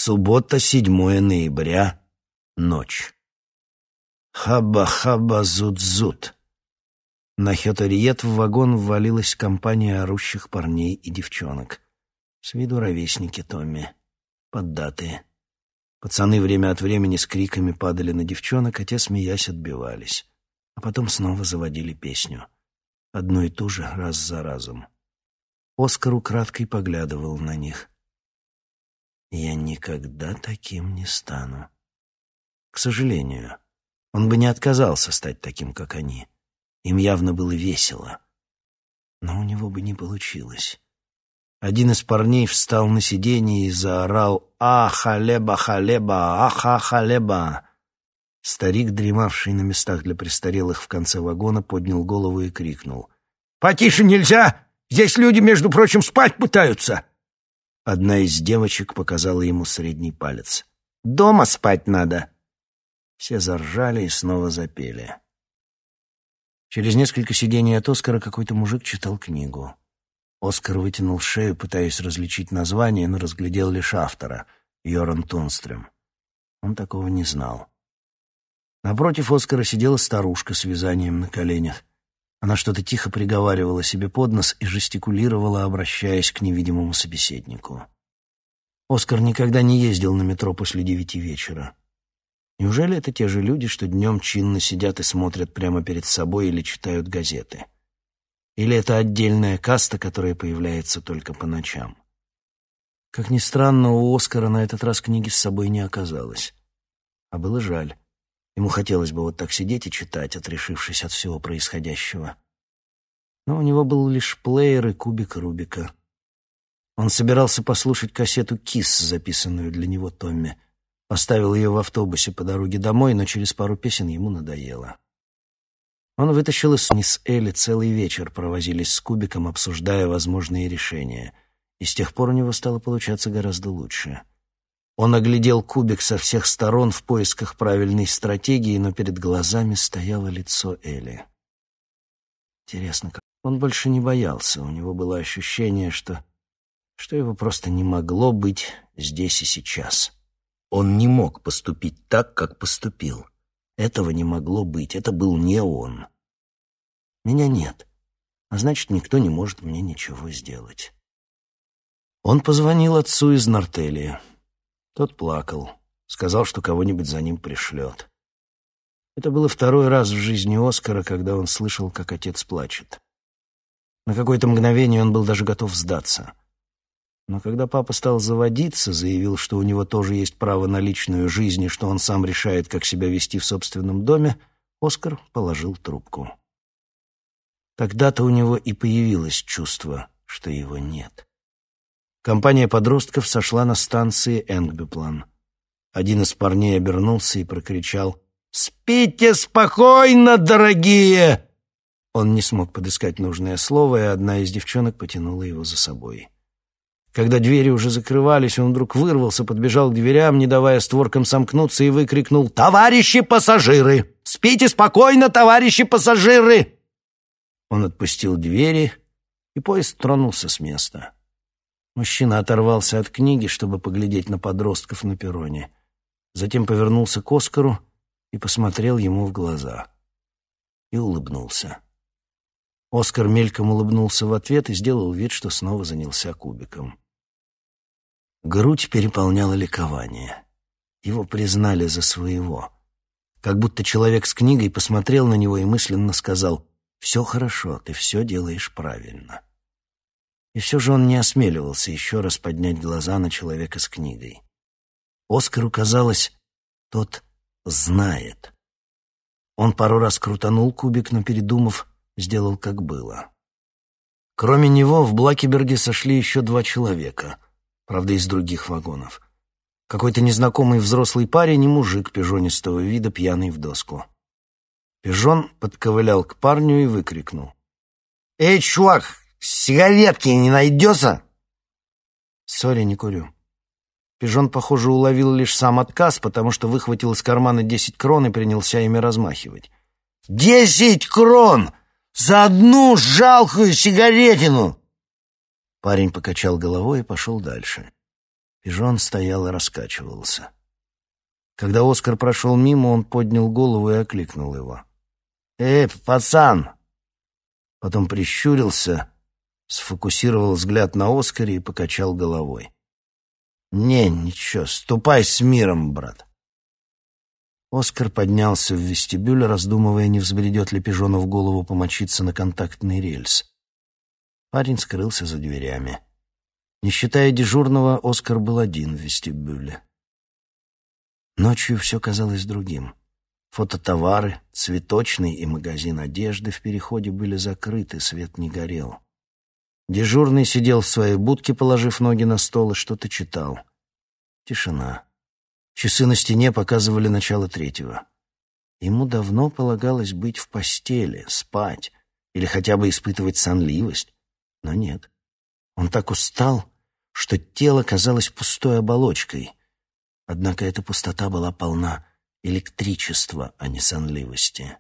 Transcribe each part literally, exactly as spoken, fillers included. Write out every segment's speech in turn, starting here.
Суббота, седьмое ноября, ночь. Хаба-хаба-зут-зут. На Хёториет в вагон ввалилась компания орущих парней и девчонок. С виду ровесники Томми, поддатые. Пацаны время от времени с криками падали на девчонок, а те, смеясь, отбивались. А потом снова заводили песню. Одну и ту же, раз за разом. Оскар украдкой поглядывал на них. «Я никогда таким не стану». К сожалению, он бы не отказался стать таким, как они. Им явно было весело. Но у него бы не получилось. Один из парней встал на сиденье и заорал «А, халеба, халеба, аха, халеба!». Старик, дремавший на местах для престарелых в конце вагона, поднял голову и крикнул: «Потише нельзя! Здесь люди, между прочим, спать пытаются!» Одна из девочек показала ему средний палец. «Дома спать надо!» Все заржали и снова запели. Через несколько сидений от Оскара какой-то мужик читал книгу. Оскар вытянул шею, пытаясь различить название, но разглядел лишь автора — Йоран Тунстрём. Он такого не знал. Напротив Оскара сидела старушка с вязанием на коленях. Она что-то тихо приговаривала себе под нос и жестикулировала, обращаясь к невидимому собеседнику. Оскар никогда не ездил на метро после девяти вечера. Неужели это те же люди, что днем чинно сидят и смотрят прямо перед собой или читают газеты? Или это отдельная каста, которая появляется только по ночам? Как ни странно, у Оскара на этот раз книги с собой не оказалось. А было жаль. Ему хотелось бы вот так сидеть и читать, отрешившись от всего происходящего. Но у него был лишь плеер и кубик Рубика. Он собирался послушать кассету «Кисс», записанную для него Томми. Поставил ее в автобусе по дороге домой, но через пару песен ему надоело. Он вытащил из сумки с Элли, целый вечер провозились с кубиком, обсуждая возможные решения. И с тех пор у него стало получаться гораздо лучше. Он оглядел кубик со всех сторон в поисках правильной стратегии, но перед глазами стояло лицо Элли. Интересно, как он больше не боялся. У него было ощущение, что, что его просто не могло быть здесь и сейчас. Он не мог поступить так, как поступил. Этого не могло быть. Это был не он. Меня нет, а значит, никто не может мне ничего сделать. Он позвонил отцу из Нортелии. Тот плакал, сказал, что кого-нибудь за ним пришлет. Это было второй раз в жизни Оскара, когда он слышал, как отец плачет. На какое-то мгновение он был даже готов сдаться. Но когда папа стал заводиться, заявил, что у него тоже есть право на личную жизнь и что он сам решает, как себя вести в собственном доме, Оскар положил трубку. Тогда-то у него и появилось чувство, что его нет. Компания подростков сошла на станции Энгбюплан. Один из парней обернулся и прокричал: «Спите спокойно, дорогие!» Он не смог подыскать нужное слово, и одна из девчонок потянула его за собой. Когда двери уже закрывались, он вдруг вырвался, подбежал к дверям, не давая створкам сомкнуться, и выкрикнул: «Товарищи пассажиры! Спите спокойно, товарищи пассажиры!» Он отпустил двери, и поезд тронулся с места. Мужчина оторвался от книги, чтобы поглядеть на подростков на перроне. Затем повернулся к Оскару и посмотрел ему в глаза. И улыбнулся. Оскар мельком улыбнулся в ответ и сделал вид, что снова занялся кубиком. Грудь переполняла ликование. Его признали за своего. Как будто человек с книгой посмотрел на него и мысленно сказал: «Все хорошо, ты все делаешь правильно». И все же он не осмеливался еще раз поднять глаза на человека с книгой. Оскару казалось, тот знает. Он пару раз крутанул кубик, но, передумав, сделал как было. Кроме него в Блакеберге сошли еще два человека, правда, из других вагонов. Какой-то незнакомый взрослый парень и мужик пижонистого вида, пьяный в доску. Пижон подковылял к парню и выкрикнул: «Эй, чувак, сигаретки не найдется?» «Сори, не курю». Пижон, похоже, уловил лишь сам отказ, потому что выхватил из кармана десять крон и принялся ими размахивать. «Десять крон! За одну жалкую сигаретину!» Парень покачал головой и пошел дальше. Пижон стоял и раскачивался. Когда Оскар прошел мимо, он поднял голову и окликнул его. «Эй, пацан!» Потом прищурился, сфокусировал взгляд на Оскаре и покачал головой. «Не, ничего, ступай с миром, брат». Оскар поднялся в вестибюль, раздумывая, не взбредет ли Пижону в голову помочиться на контактный рельс. Парень скрылся за дверями. Не считая дежурного, Оскар был один в вестибюле. Ночью все казалось другим. Фототовары, цветочный и магазин одежды в переходе были закрыты, свет не горел. Дежурный сидел в своей будке, положив ноги на стол, и что-то читал. Тишина. Часы на стене показывали начало третьего. Ему давно полагалось быть в постели, спать или хотя бы испытывать сонливость, но нет. Он так устал, что тело казалось пустой оболочкой. Однако эта пустота была полна электричества, а не сонливости.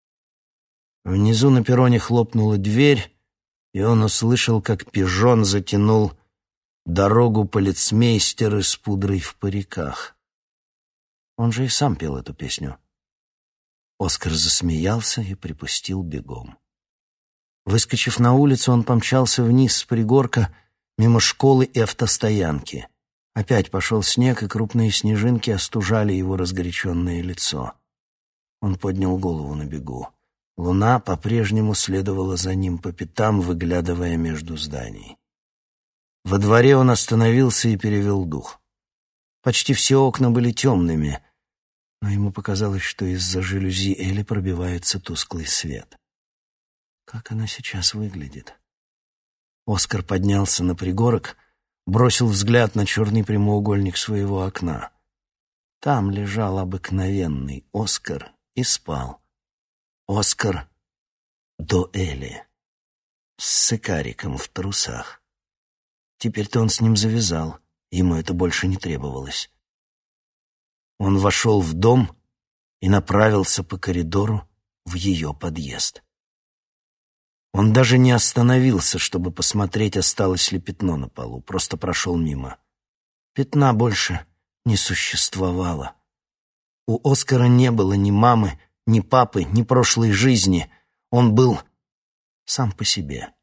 Внизу на перроне хлопнула дверь, и он услышал, как Пижон затянул «Дорогу полицмейстера с пудрой в париках». Он же и сам пел эту песню. Оскар засмеялся и припустил бегом. Выскочив на улицу, он помчался вниз с пригорка, мимо школы и автостоянки. Опять пошел снег, и крупные снежинки остужали его разгоряченное лицо. Он поднял голову на бегу. Луна по-прежнему следовала за ним по пятам, выглядывая между зданий. Во дворе он остановился и перевел дух. Почти все окна были темными, но ему показалось, что из-за жалюзи Элли пробивается тусклый свет. Как она сейчас выглядит? Оскар поднялся на пригорок, бросил взгляд на черный прямоугольник своего окна. Там лежал обыкновенный Оскар и спал. Оскар до Элли, с сыкариком в трусах. Теперь-то он с ним завязал, ему это больше не требовалось. Он вошел в дом и направился по коридору в ее подъезд. Он даже не остановился, чтобы посмотреть, осталось ли пятно на полу, просто прошел мимо. Пятна больше не существовало. У Оскара не было ни мамы, ни папы, ни прошлой жизни. Он был сам по себе.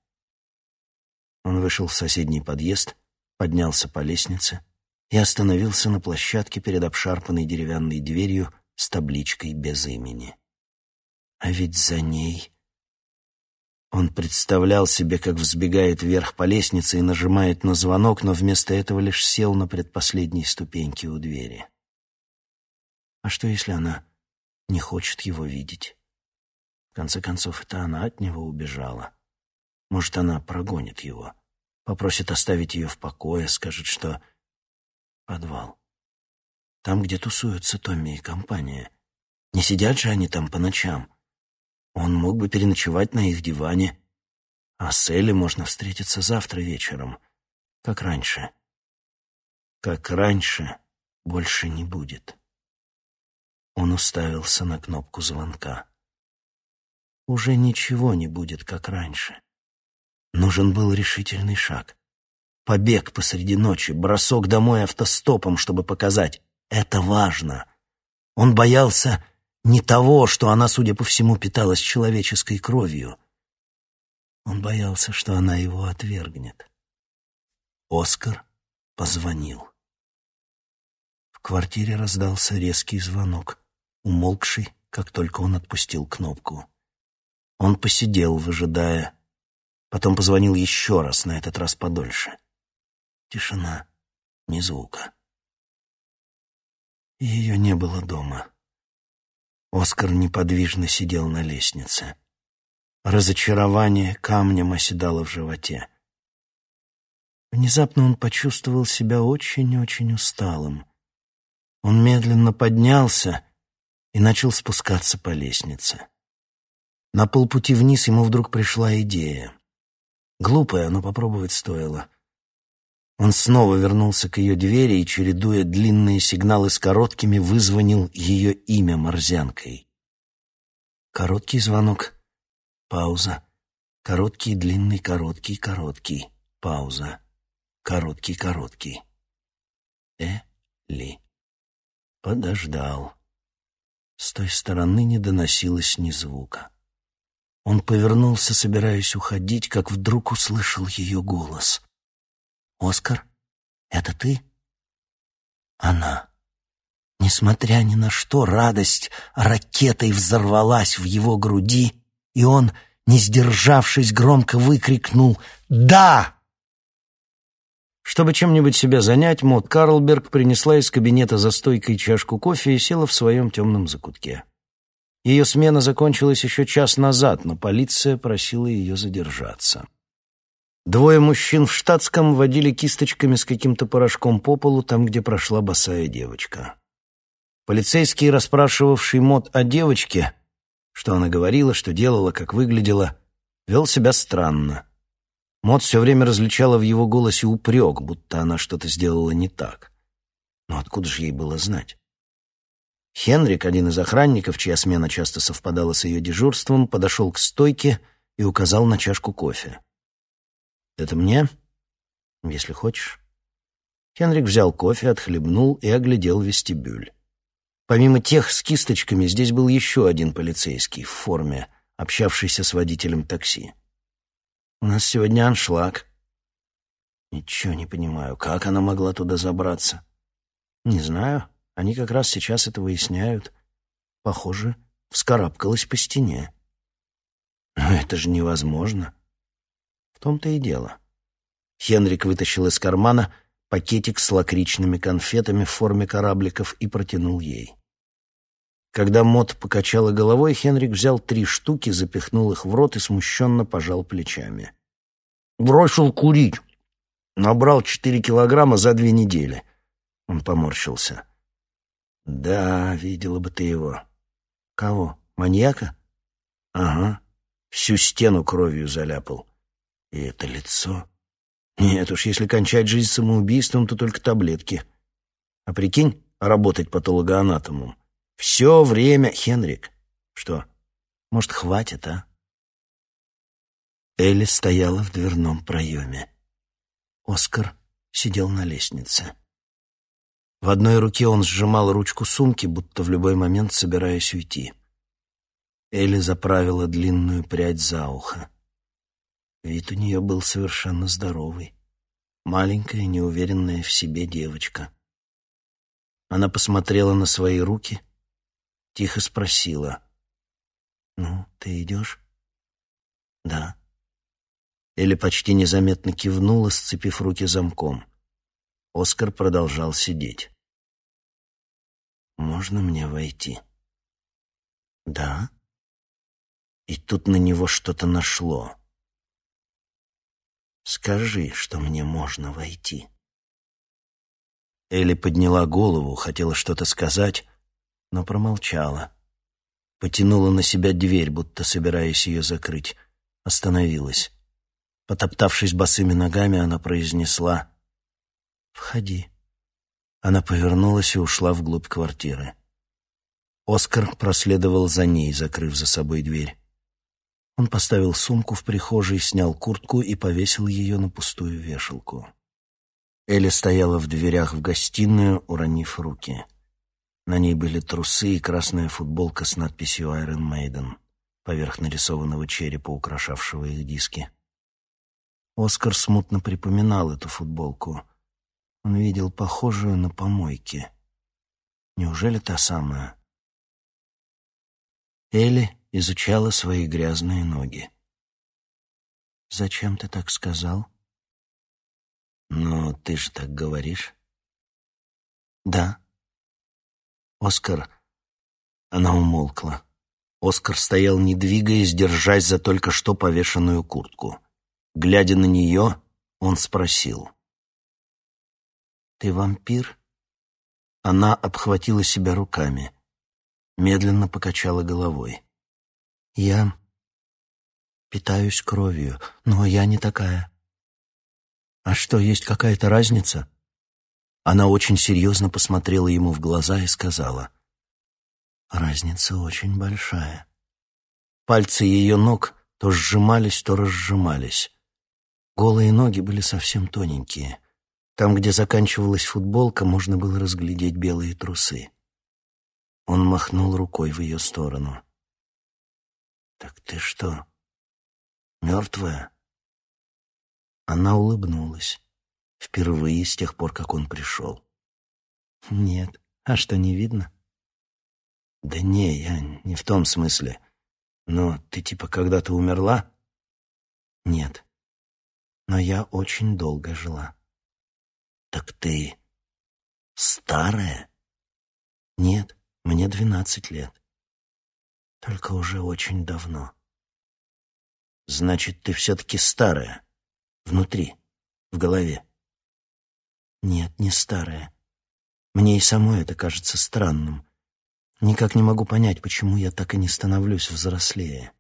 Он вышел в соседний подъезд, поднялся по лестнице и остановился на площадке перед обшарпанной деревянной дверью с табличкой без имени. А ведь за ней... Он представлял себе, как взбегает вверх по лестнице и нажимает на звонок, но вместо этого лишь сел на предпоследней ступеньке у двери. А что, если она не хочет его видеть? В конце концов, это она от него убежала. Может, она прогонит его, попросит оставить ее в покое, скажет, что... Подвал. Там, где тусуются Томми и компания. Не сидят же они там по ночам. Он мог бы переночевать на их диване, а с Элли можно встретиться завтра вечером, как раньше. Как раньше больше не будет. Он уставился на кнопку звонка. Уже ничего не будет, как раньше. Нужен был решительный шаг. Побег посреди ночи, бросок домой автостопом, чтобы показать — это важно. Он боялся не того, что она, судя по всему, питалась человеческой кровью. Он боялся, что она его отвергнет. Оскар позвонил. В квартире раздался резкий звонок, умолкший, как только он отпустил кнопку. Он посидел, выжидая. Потом позвонил еще раз, на этот раз подольше. Тишина, ни звука. Ее не было дома. Оскар неподвижно сидел на лестнице. Разочарование камнем оседало в животе. Внезапно он почувствовал себя очень-очень усталым. Он медленно поднялся и начал спускаться по лестнице. На полпути вниз ему вдруг пришла идея. Глупая, но попробовать стоило. Он снова вернулся к ее двери и, чередуя длинные сигналы с короткими, вызвонил ее имя морзянкой. Короткий звонок, пауза, короткий, длинный, короткий, короткий, пауза, короткий, короткий. Элли. Подождал. С той стороны не доносилось ни звука. Он повернулся, собираясь уходить, как вдруг услышал ее голос. «Оскар, это ты?» Она. Несмотря ни на что, радость ракетой взорвалась в его груди, и он, не сдержавшись, громко выкрикнул «Да!». Чтобы чем-нибудь себя занять, Мод Карлберг принесла из кабинета за стойкой чашку кофе и села в своем темном закутке. Ее смена закончилась еще час назад, но полиция просила ее задержаться. Двое мужчин в штатском водили кисточками с каким-то порошком по полу там, где прошла босая девочка. Полицейский, расспрашивавший Мод о девочке, что она говорила, что делала, как выглядела, вел себя странно. Мод все время различала в его голосе упрек, будто она что-то сделала не так. Но откуда же ей было знать? Хенрик, один из охранников, чья смена часто совпадала с ее дежурством, подошел к стойке и указал на чашку кофе. «Это мне? Если хочешь». Хенрик взял кофе, отхлебнул и оглядел вестибюль. Помимо тех с кисточками, здесь был еще один полицейский в форме, общавшийся с водителем такси. «У нас сегодня аншлаг». «Ничего не понимаю, как она могла туда забраться?» «Не знаю. Они как раз сейчас это выясняют. Похоже, вскарабкалась по стене». «Но это же невозможно». «В том-то и дело». Хенрик вытащил из кармана пакетик с лакричными конфетами в форме корабликов и протянул ей. Когда Мод покачала головой, Хенрик взял три штуки, запихнул их в рот и смущенно пожал плечами. «Бросил курить. Набрал четыре килограмма за две недели». Он поморщился. «Да, видела бы ты его». «Кого? Маньяка?» «Ага. Всю стену кровью заляпал. И это лицо. Нет уж, если кончать жизнь самоубийством, то только таблетки. А прикинь, работать патологоанатомом. Все время, Хенрик. Что, может, хватит, а?» Элли стояла в дверном проеме. Оскар сидел на лестнице. В одной руке он сжимал ручку сумки, будто в любой момент собираясь уйти. Элли заправила длинную прядь за ухо. Вид у нее был совершенно здоровый. Маленькая, неуверенная в себе девочка. Она посмотрела на свои руки, тихо спросила: «Ну, ты идешь?» «Да». Элли почти незаметно кивнула, сцепив руки замком. Оскар продолжал сидеть. «Можно мне войти?» «Да». И тут на него что-то нашло. «Скажи, что мне можно войти». Элли подняла голову, хотела что-то сказать, но промолчала. Потянула на себя дверь, будто собираясь ее закрыть. Остановилась. Потоптавшись босыми ногами, она произнесла: «Входи». Она повернулась и ушла вглубь квартиры. Оскар проследовал за ней, закрыв за собой дверь. Он поставил сумку в прихожей, снял куртку и повесил ее на пустую вешалку. Элли стояла в дверях в гостиную, уронив руки. На ней были трусы и красная футболка с надписью «Iron Maiden» поверх нарисованного черепа, украшавшего их диски. Оскар смутно припоминал эту футболку. Он видел похожую на помойке. Неужели та самая? Элли изучала свои грязные ноги. «Зачем ты так сказал?» «Ну, ты же так говоришь». «Да». «Оскар...» Она умолкла. Оскар стоял, не двигаясь, держась за только что повешенную куртку. Глядя на нее, он спросил: «Ты вампир?» Она обхватила себя руками, медленно покачала головой. «Я питаюсь кровью, но я не такая». «А что, есть какая-то разница?» Она очень серьезно посмотрела ему в глаза и сказала: «Разница очень большая». Пальцы ее ног то сжимались, то разжимались. Голые ноги были совсем тоненькие. Там, где заканчивалась футболка, можно было разглядеть белые трусы. Он махнул рукой в ее сторону. «Так ты что, мертвая?» Она улыбнулась. Впервые с тех пор, как он пришел. «Нет. А что, не видно?» «Да не, я не в том смысле. Но ты типа когда-то умерла?» «Нет. Но я очень долго жила». «Так ты старая?» «Нет, мне двенадцать лет. Только уже очень давно». «Значит, ты все-таки старая. Внутри, в голове». «Нет, не старая. Мне и самой это кажется странным. Никак не могу понять, почему я так и не становлюсь взрослее».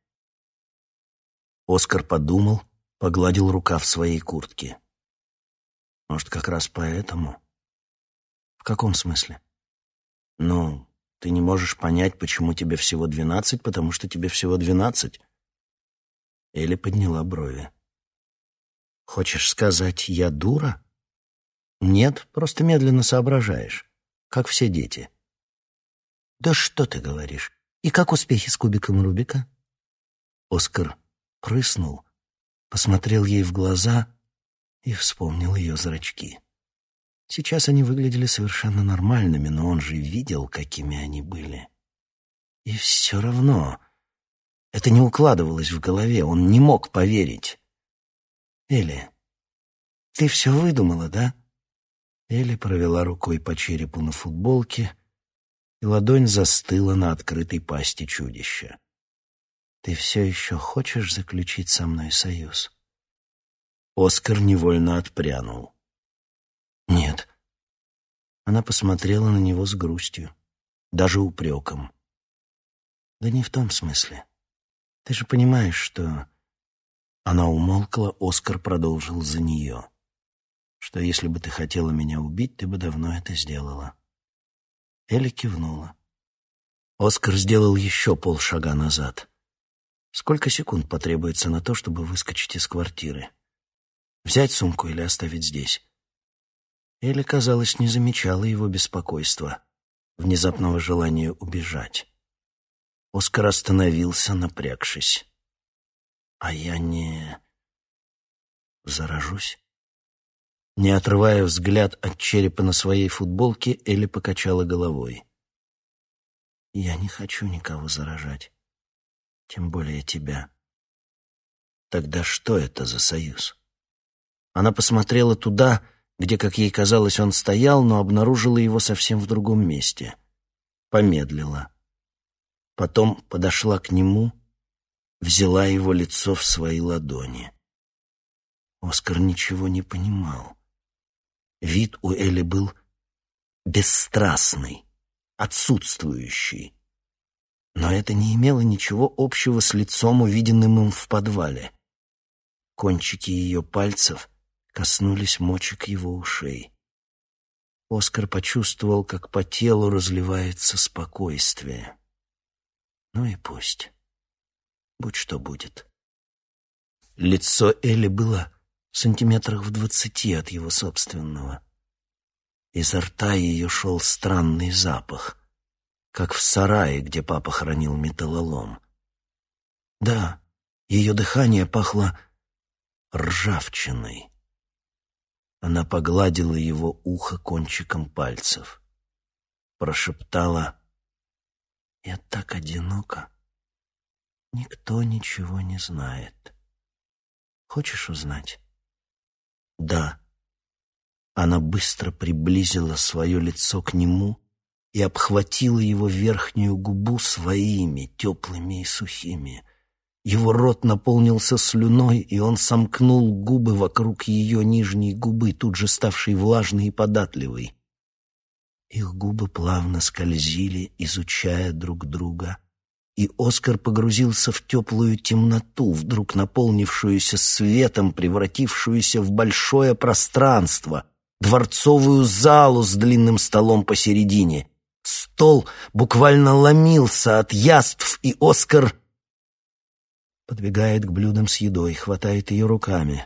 Оскар подумал, погладил рукав своей куртки. «Может, как раз поэтому?» «В каком смысле?» «Ну, ты не можешь понять, почему тебе всего двенадцать, потому что тебе всего двенадцать». Элли подняла брови. «Хочешь сказать, я дура?» «Нет, просто медленно соображаешь, как все дети». «Да что ты говоришь? И как успехи с кубиком Рубика?» Оскар прыснул, посмотрел ей в глаза и вспомнил ее зрачки. Сейчас они выглядели совершенно нормальными, но он же видел, какими они были. И все равно это не укладывалось в голове, он не мог поверить. «Элли, ты все выдумала, да?» Элли провела рукой по черепу на футболке, и ладонь застыла на открытой пасти чудища. «Ты все еще хочешь заключить со мной союз?» Оскар невольно отпрянул. «Нет». Она посмотрела на него с грустью, даже упреком. «Да не в том смысле. Ты же понимаешь, что...» Она умолкла, Оскар продолжил за нее. «Что если бы ты хотела меня убить, ты бы давно это сделала». Элли кивнула. Оскар сделал еще полшага назад. Сколько секунд потребуется на то, чтобы выскочить из квартиры? Взять сумку или оставить здесь? Элли, казалось, не замечала его беспокойства, внезапного желания убежать. Оскар остановился, напрягшись. «А я не... заражусь?» Не отрывая взгляд от черепа на своей футболке, Элли покачала головой. «Я не хочу никого заражать, тем более тебя». «Тогда что это за союз?» Она посмотрела туда, где, как ей казалось, он стоял, но обнаружила его совсем в другом месте. Помедлила. Потом подошла к нему, взяла его лицо в свои ладони. Оскар ничего не понимал. Вид у Элли был бесстрастный, отсутствующий. Но это не имело ничего общего с лицом, увиденным им в подвале. Кончики ее пальцев коснулись мочек его ушей. Оскар почувствовал, как по телу разливается спокойствие. Ну и пусть. Будь что будет. Лицо Элли было сантиметрах в двадцати от его собственного. Изо рта ее шел странный запах, как в сарае, где папа хранил металлолом. Да, ее дыхание пахло ржавчиной. Она погладила его ухо кончиком пальцев. Прошептала: «Я так одинока. Никто ничего не знает. Хочешь узнать?» «Да». Она быстро приблизила свое лицо к нему и обхватила его верхнюю губу своими, теплыми и сухими. Его рот наполнился слюной, и он сомкнул губы вокруг ее нижней губы, тут же ставшей влажной и податливой. Их губы плавно скользили, изучая друг друга, и Оскар погрузился в теплую темноту, вдруг наполнившуюся светом, превратившуюся в большое пространство, дворцовую залу с длинным столом посередине. Стол буквально ломился от яств, и Оскар подбегает к блюдам с едой, хватает ее руками. В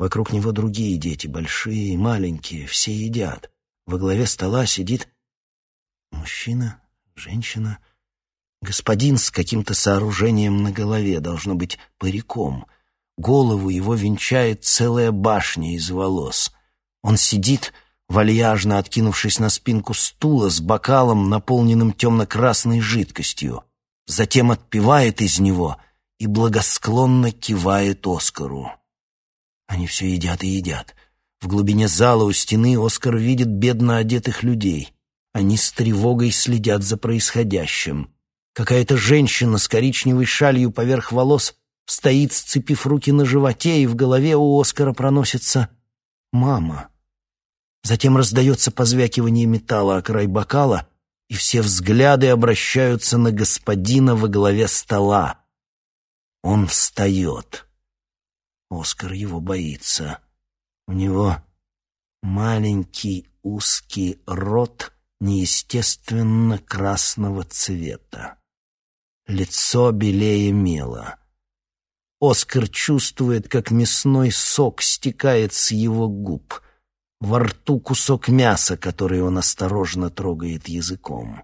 Вокруг него другие дети, большие и маленькие, все едят. Во главе стола сидит мужчина, женщина, господин с каким-то сооружением на голове, должно быть париком. Голову его венчает целая башня из волос. Он сидит, вальяжно откинувшись на спинку стула с бокалом, наполненным темно-красной жидкостью. Затем отпивает из него и благосклонно кивает Оскару. Они все едят и едят. В глубине зала у стены Оскар видит бедно одетых людей. Они с тревогой следят за происходящим. Какая-то женщина с коричневой шалью поверх волос стоит, сцепив руки на животе, и в голове у Оскара проносится «мама». Затем раздается позвякивание металла о край бокала, и все взгляды обращаются на господина во главе стола. Он встает. Оскар его боится. У него маленький узкий рот неестественно красного цвета. Лицо белее мела. Оскар чувствует, как мясной сок стекает с его губ. Во рту кусок мяса, который он осторожно трогает языком.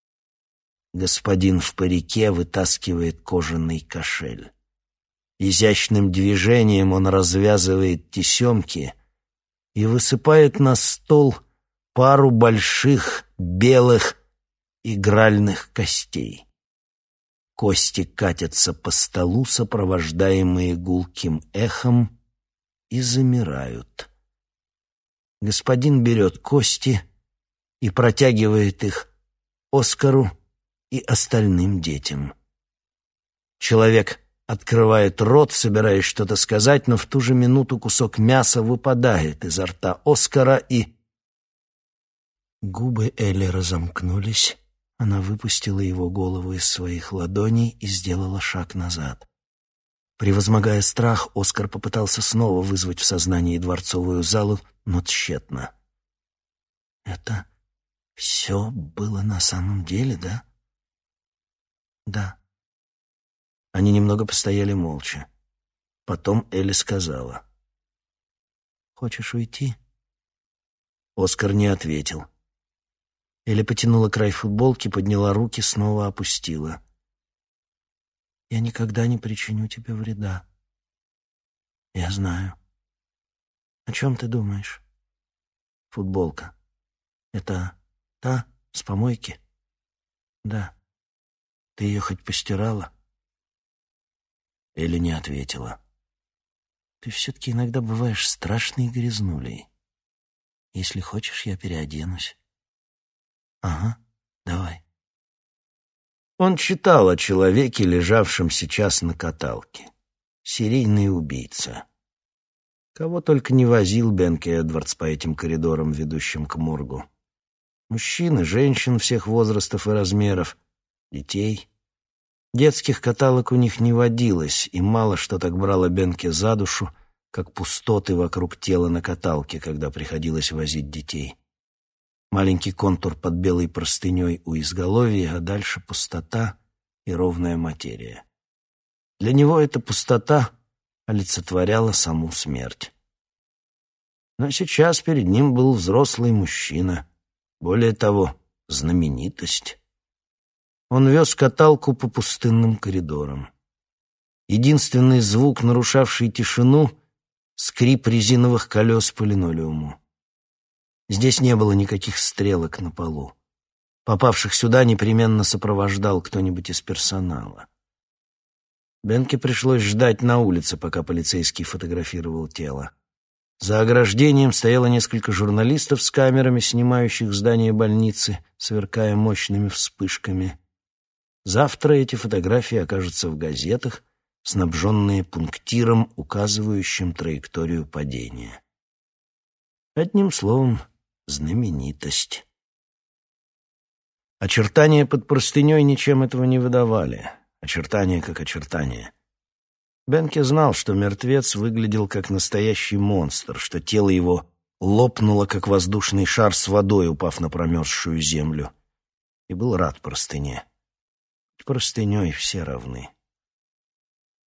Господин в парике вытаскивает кожаный кошель. Изящным движением он развязывает тесемки и высыпает на стол пару больших белых игральных костей. Кости катятся по столу, сопровождаемые гулким эхом, и замирают. Господин берет кости и протягивает их Оскару и остальным детям. Человек открывает рот, собираясь что-то сказать, но в ту же минуту кусок мяса выпадает изо рта Оскара, и... Губы Элли разомкнулись. Она выпустила его голову из своих ладоней и сделала шаг назад. Превозмогая страх, Оскар попытался снова вызвать в сознании дворцовую залу, но тщетно. «Это все было на самом деле, да?» «Да». Они немного постояли молча. Потом Элли сказала: «Хочешь уйти?» Оскар не ответил. Элли потянула край футболки, подняла руки, снова опустила. «Я никогда не причиню тебе вреда. Я знаю. О чем ты думаешь?» «Футболка. Это та с помойки?» «Да. Ты ее хоть постирала?» Элли не ответила. «Ты все-таки иногда бываешь страшной грязнулей. Если хочешь, я переоденусь». «Ага, давай». Он читал о человеке, лежавшем сейчас на каталке. Серийный убийца. Кого только не возил Бенки Эдвардс по этим коридорам, ведущим к моргу. Мужчин и женщин всех возрастов и размеров, детей. Детских каталог у них не водилось, и мало что так брало Бенки за душу, как пустоты вокруг тела на каталке, когда приходилось возить детей. Маленький контур под белой простыней у изголовья, а дальше пустота и ровная материя. Для него эта пустота олицетворяла саму смерть. Но сейчас перед ним был взрослый мужчина, более того, знаменитость. Он вез каталку по пустынным коридорам. Единственный звук, нарушавший тишину — скрип резиновых колес по линолеуму. Здесь не было никаких стрелок на полу. Попавших сюда непременно сопровождал кто-нибудь из персонала. Бенке пришлось ждать на улице, пока полицейский фотографировал тело. За ограждением стояло несколько журналистов с камерами, снимающих здание больницы, сверкая мощными вспышками. Завтра эти фотографии окажутся в газетах, снабженные пунктиром, указывающим траекторию падения. Одним словом, знаменитость. Очертания под простыней ничем этого не выдавали. Очертания как очертания. Бенке знал, что мертвец выглядел как настоящий монстр, что тело его лопнуло, как воздушный шар с водой, упав на промерзшую землю. И был рад простыне. Простыней все равны.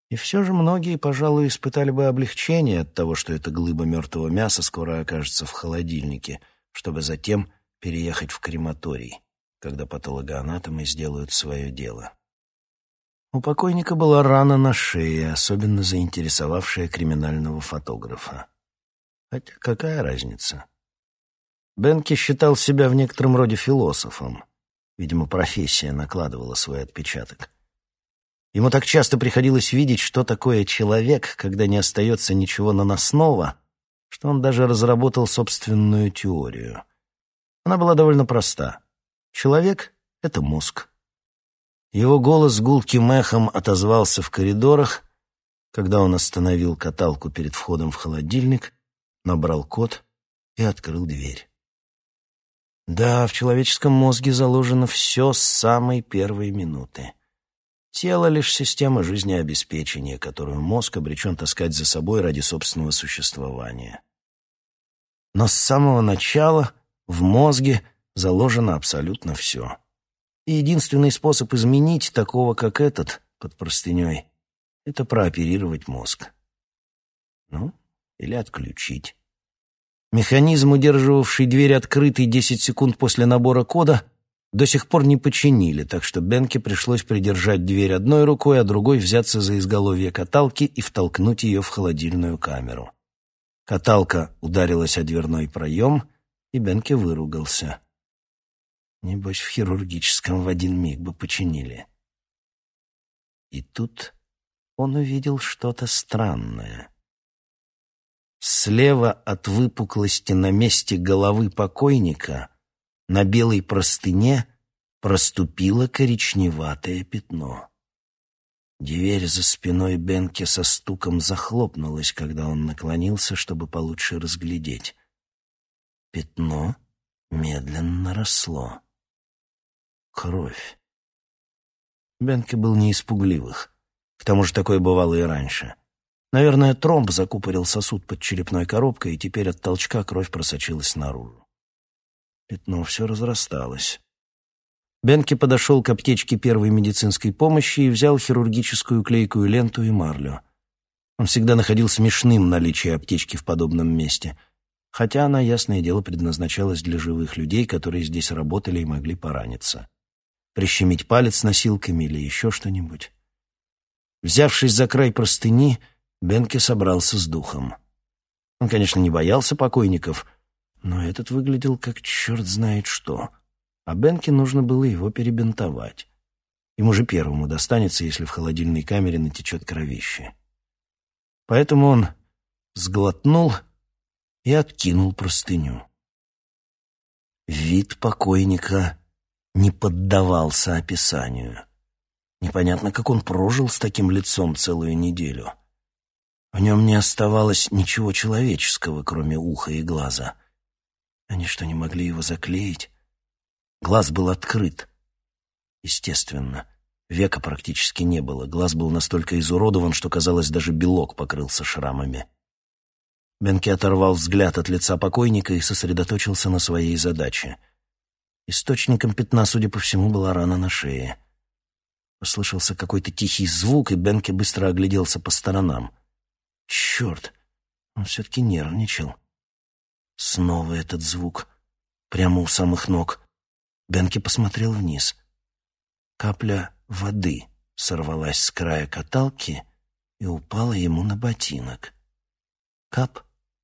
И все же многие, пожалуй, испытали бы облегчение от того, что эта глыба мертвого мяса скоро окажется в холодильнике, чтобы затем переехать в крематорий, когда патологоанатомы сделают свое дело. У покойника была рана на шее, особенно заинтересовавшая криминального фотографа. Хотя какая разница? Бенки считал себя в некотором роде философом. Видимо, профессия накладывала свой отпечаток. Ему так часто приходилось видеть, что такое человек, когда не остается ничего наносного, что он даже разработал собственную теорию. Она была довольно проста. Человек — это мозг. Его голос гулким эхом отозвался в коридорах, когда он остановил каталку перед входом в холодильник, набрал код и открыл дверь. Да, в человеческом мозге заложено все с самой первой минуты. Тело — лишь система жизнеобеспечения, которую мозг обречен таскать за собой ради собственного существования. Но с самого начала в мозге заложено абсолютно все. И единственный способ изменить такого, как этот, под простыней, это прооперировать мозг. Ну, или отключить. Механизм, удерживавший дверь открытой десять секунд после набора кода, до сих пор не починили, так что Бенке пришлось придержать дверь одной рукой, а другой взяться за изголовье каталки и втолкнуть ее в холодильную камеру. Каталка ударилась о дверной проем, и Бенке выругался. Небось, в хирургическом в один миг бы починили. И тут он увидел что-то странное. Слева от выпуклости на месте головы покойника на белой простыне проступило коричневатое пятно. Дверь за спиной Бенке со стуком захлопнулась, когда он наклонился, чтобы получше разглядеть. Пятно медленно росло. Кровь. Бенке был не из пугливых. К тому же такое бывало и раньше. Наверное, тромб закупорил сосуд под черепной коробкой, и теперь от толчка кровь просочилась наружу. Пятно все разрасталось. Бенке подошел к аптечке первой медицинской помощи и взял хирургическую клейкую ленту и марлю. Он всегда находил смешным наличие аптечки в подобном месте, хотя она, ясное дело, предназначалась для живых людей, которые здесь работали и могли пораниться. Прищемить палец носилками или еще что-нибудь. Взявшись за край простыни, Бенке собрался с духом. Он, конечно, не боялся покойников, но этот выглядел как черт знает что, а Бенке нужно было его перебинтовать. Ему же первому достанется, если в холодильной камере натечет кровище. Поэтому он сглотнул и откинул простыню. Вид покойника не поддавался описанию. Непонятно, как он прожил с таким лицом целую неделю. В нем не оставалось ничего человеческого, кроме уха и глаза. Они что, не могли его заклеить? Глаз был открыт. Естественно, века практически не было. Глаз был настолько изуродован, что, казалось, даже белок покрылся шрамами. Бенке оторвал взгляд от лица покойника и сосредоточился на своей задаче. Источником пятна, судя по всему, была рана на шее. Послышался какой-то тихий звук, и Бенке быстро огляделся по сторонам. Черт, он все-таки нервничал. Снова этот звук, прямо у самых ног. Бенке посмотрел вниз. Капля воды сорвалась с края каталки и упала ему на ботинок. Кап.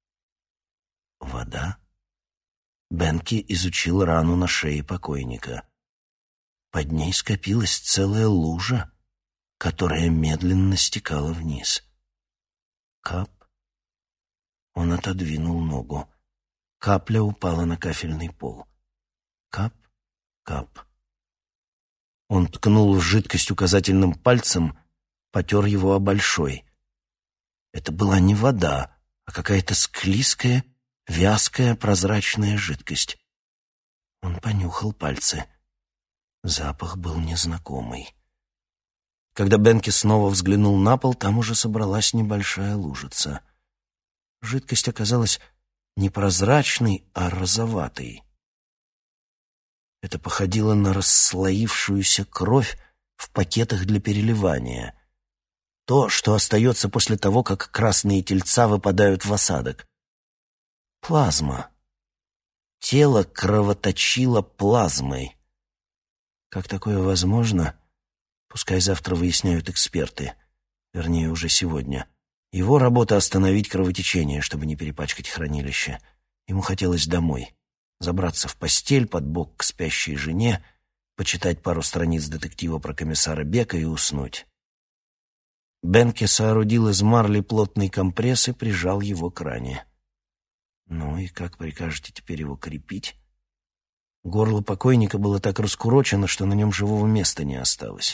Вода. Бенке изучил рану на шее покойника. Под ней скопилась целая лужа, которая медленно стекала вниз. Кап. Он отодвинул ногу. Капля упала на кафельный пол. Кап, кап. Он ткнул в жидкость указательным пальцем, потер его о большой. Это была не вода, а какая-то склизкая, вязкая, прозрачная жидкость. Он понюхал пальцы. Запах был незнакомый. Когда Бенке снова взглянул на пол, там уже собралась небольшая лужица. Жидкость оказалась не прозрачной, а розоватой. Это походило на расслоившуюся кровь в пакетах для переливания. То, что остается после того, как красные тельца выпадают в осадок. Плазма. Тело кровоточило плазмой. Как такое возможно? Пускай завтра выясняют эксперты. Вернее, уже сегодня. Его работа — остановить кровотечение, чтобы не перепачкать хранилище. Ему хотелось домой. Забраться в постель под бок к спящей жене, почитать пару страниц детектива про комиссара Бека и уснуть. Бенке соорудил из марли плотный компресс и прижал его к ране. Ну и как прикажете теперь его крепить? Горло покойника было так раскурочено, что на нем живого места не осталось.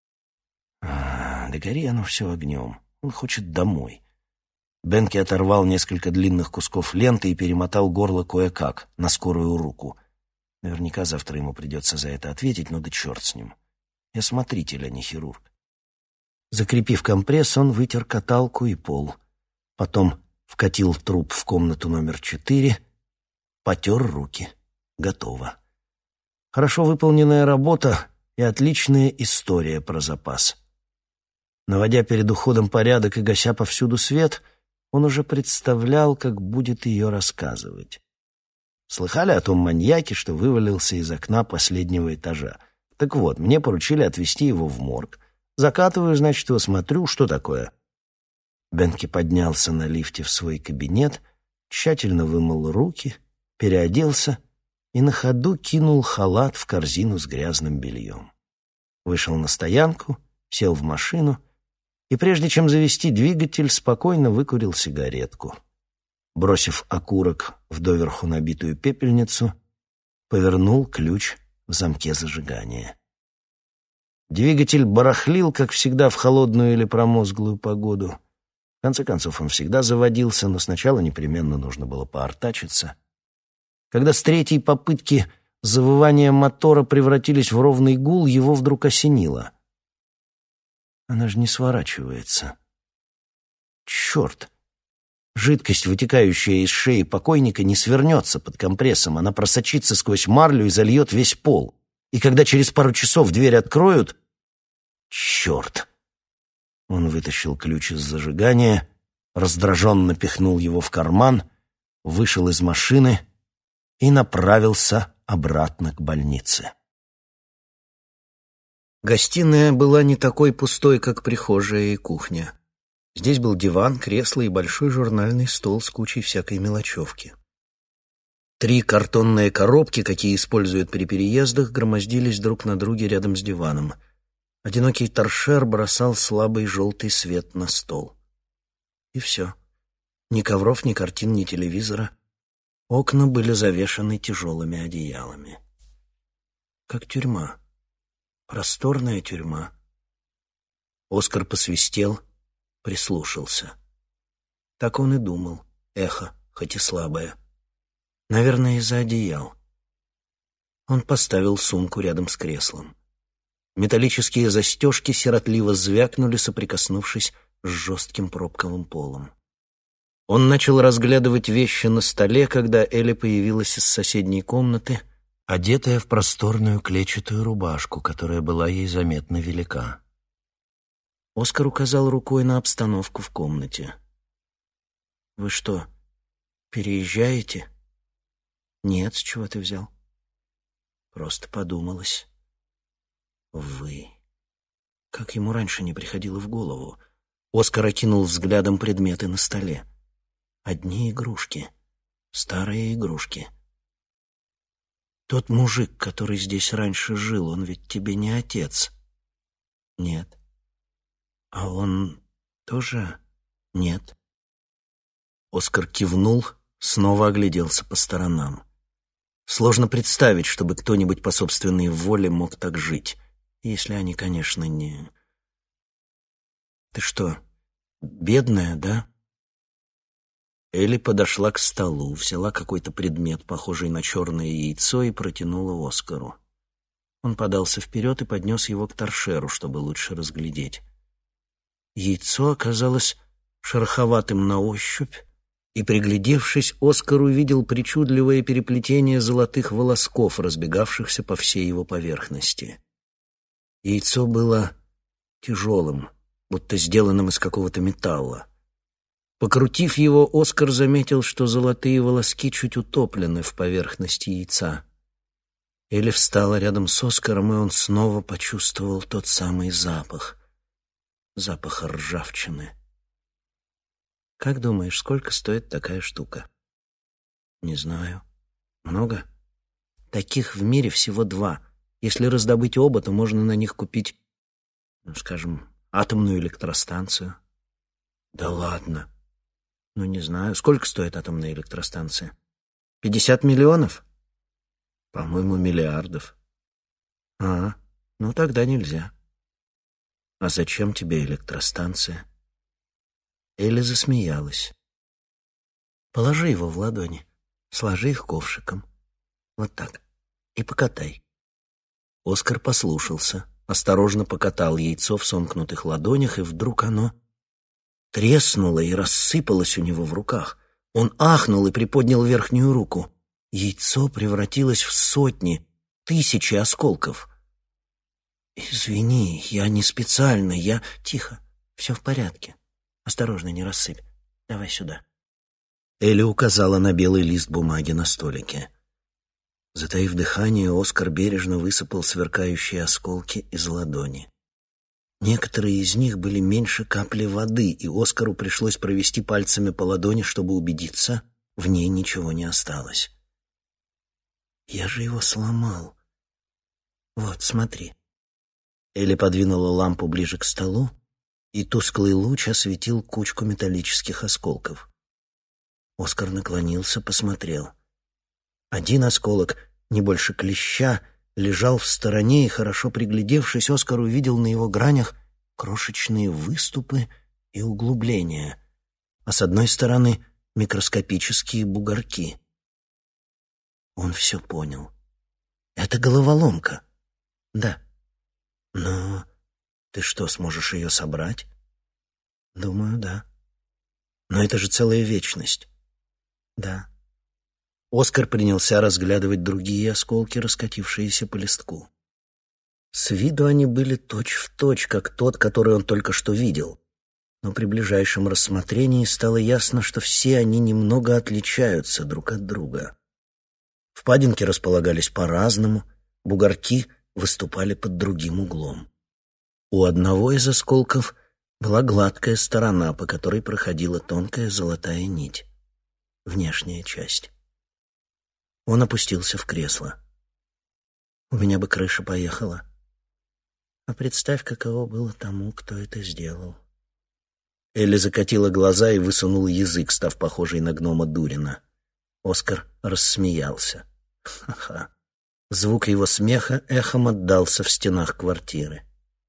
А, да гори оно все огнем. Он хочет домой. Бенке оторвал несколько длинных кусков ленты и перемотал горло кое-как, на скорую руку. Наверняка завтра ему придется за это ответить, но да черт с ним. Я смотритель, а не хирург. Закрепив компресс, он вытер каталку и пол. Потом вкатил труп в комнату номер четыре, потер руки. Готово. Хорошо выполненная работа и отличная история про запас. Наводя перед уходом порядок и гася повсюду свет, он уже представлял, как будет ее рассказывать. Слыхали о том маньяке, что вывалился из окна последнего этажа? Так вот, мне поручили отвезти его в морг. Закатываю, значит, его смотрю, что такое. Бенке поднялся на лифте в свой кабинет, тщательно вымыл руки, переоделся и на ходу кинул халат в корзину с грязным бельем. Вышел на стоянку, сел в машину и, прежде чем завести двигатель, спокойно выкурил сигаретку. Бросив окурок в доверху набитую пепельницу, повернул ключ в замке зажигания. Двигатель барахлил, как всегда, в холодную или промозглую погоду. В конце концов, он всегда заводился, но сначала непременно нужно было поортачиться. Когда с третьей попытки завывания мотора превратились в ровный гул, его вдруг осенило. Она же не сворачивается. Черт! Жидкость, вытекающая из шеи покойника, не свернется под компрессом. Она просочится сквозь марлю и зальет весь пол. И когда через пару часов дверь откроют... Черт! Он вытащил ключ из зажигания, раздраженно пихнул его в карман, вышел из машины и направился обратно к больнице. Гостиная была не такой пустой, как прихожая и кухня. Здесь был диван, кресло и большой журнальный стол с кучей всякой мелочевки. Три картонные коробки, какие используют при переездах, громоздились друг на друге рядом с диваном. Одинокий торшер бросал слабый желтый свет на стол. И все. Ни ковров, ни картин, ни телевизора. Окна были завешаны тяжелыми одеялами. Как тюрьма. Просторная тюрьма. Оскар посвистел, прислушался. Так он и думал. Эхо, хоть и слабое. Наверное, из-за одеял. Он поставил сумку рядом с креслом. Металлические застежки сиротливо звякнули, соприкоснувшись с жестким пробковым полом. Он начал разглядывать вещи на столе, когда Элли появилась из соседней комнаты, одетая в просторную клетчатую рубашку, которая была ей заметно велика. Оскар указал рукой на обстановку в комнате. «Вы что, переезжаете?» «Нет, с чего ты взял?» «Просто подумалось». «Вы...» Как ему раньше не приходило в голову. Оскар окинул взглядом предметы на столе. Одни игрушки. Старые игрушки. «Тот мужик, который здесь раньше жил, он ведь тебе не отец?» «Нет». «А он тоже?» «Нет». Оскар кивнул, снова огляделся по сторонам. Сложно представить, чтобы кто-нибудь по собственной воле мог так жить, если они, конечно, не... «Ты что, бедная, да?» Элли подошла к столу, взяла какой-то предмет, похожий на черное яйцо, и протянула Оскару. Он подался вперед и поднес его к торшеру, чтобы лучше разглядеть. Яйцо оказалось шероховатым на ощупь, и, приглядевшись, Оскар увидел причудливое переплетение золотых волосков, разбегавшихся по всей его поверхности. Яйцо было тяжелым, будто сделанным из какого-то металла. Покрутив его, Оскар заметил, что золотые волоски чуть утоплены в поверхности яйца. Элли встала рядом с Оскаром, и он снова почувствовал тот самый запах. Запах ржавчины. «Как думаешь, сколько стоит такая штука?» «Не знаю. Много?» «Таких в мире всего два. Если раздобыть оба, то можно на них купить, ну, скажем, атомную электростанцию». «Да ладно!» «Ну, не знаю. Сколько стоит атомная электростанция?» «Пятьдесят миллионов?» «По-моему, миллиардов». «А, ну тогда нельзя». «А зачем тебе электростанция?» Элли засмеялась. «Положи его в ладони, сложи их ковшиком. Вот так. И покатай». Оскар послушался, осторожно покатал яйцо в сомкнутых ладонях, и вдруг оно треснуло и рассыпалось у него в руках. Он ахнул и приподнял верхнюю руку. Яйцо превратилось в сотни, тысячи осколков. «Извини, я не специально, я...» «Тихо, все в порядке. Осторожно, не рассыпь. Давай сюда». Элли указала на белый лист бумаги на столике. Затаив дыхание, Оскар бережно высыпал сверкающие осколки из ладони. Некоторые из них были меньше капли воды, и Оскару пришлось провести пальцами по ладони, чтобы убедиться, в ней ничего не осталось. «Я же его сломал. Вот, смотри». Элли подвинула лампу ближе к столу, и тусклый луч осветил кучку металлических осколков. Оскар наклонился, посмотрел. Один осколок, не больше клеща, лежал в стороне, и, хорошо приглядевшись, Оскар увидел на его гранях крошечные выступы и углубления, а с одной стороны микроскопические бугорки. Он все понял. «Это головоломка». «Да». «Но ты что, сможешь ее собрать?» «Думаю, да». «Но это же целая вечность». «Да». Оскар принялся разглядывать другие осколки, раскатившиеся по листку. С виду они были точь-в-точь, как тот, который он только что видел. Но при ближайшем рассмотрении стало ясно, что все они немного отличаются друг от друга. Впадинки располагались по-разному, бугорки выступали под другим углом. У одного из осколков была гладкая сторона, по которой проходила тонкая золотая нить. Внешняя часть. Он опустился в кресло. «У меня бы крыша поехала. А представь, каково было тому, кто это сделал». Элли закатила глаза и высунула язык, став похожей на гнома Дурина. Оскар рассмеялся. Ха-ха. Звук его смеха эхом отдался в стенах квартиры.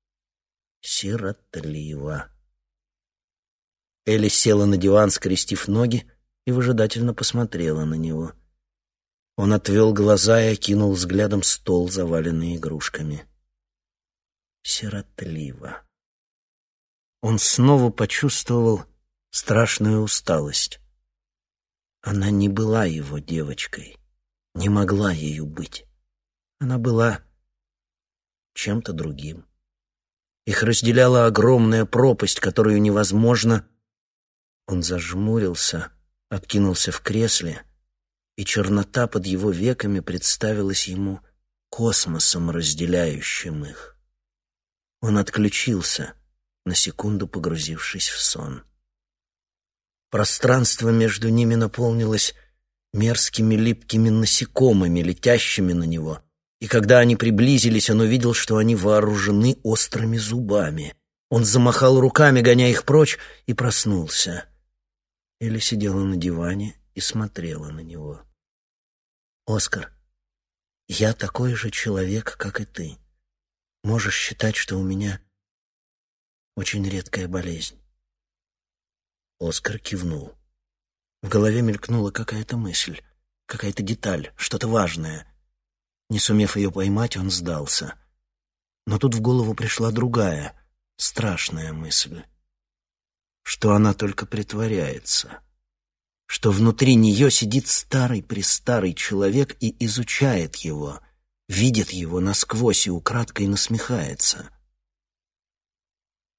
Сиротливо. Элли села на диван, скрестив ноги, и выжидательно посмотрела на него. Он отвел глаза и окинул взглядом стол, заваленный игрушками. Сиротливо. Он снова почувствовал страшную усталость. Она не была его девочкой, не могла ею быть. Она была чем-то другим. Их разделяла огромная пропасть, которую невозможно... Он зажмурился, откинулся в кресле, и чернота под его веками представилась ему космосом, разделяющим их. Он отключился, на секунду погрузившись в сон. Пространство между ними наполнилось мерзкими липкими насекомыми, летящими на него, и когда они приблизились, он увидел, что они вооружены острыми зубами. Он замахал руками, гоняя их прочь, и проснулся. Элли сидела на диване и смотрела на него. «Оскар, я такой же человек, как и ты. Можешь считать, что у меня очень редкая болезнь». Оскар кивнул. В голове мелькнула какая-то мысль, какая-то деталь, что-то важное. Не сумев ее поймать, он сдался. Но тут в голову пришла другая, страшная мысль. Что она только притворяется. Что внутри нее сидит старый-престарый человек и изучает его, видит его насквозь и украдкой насмехается.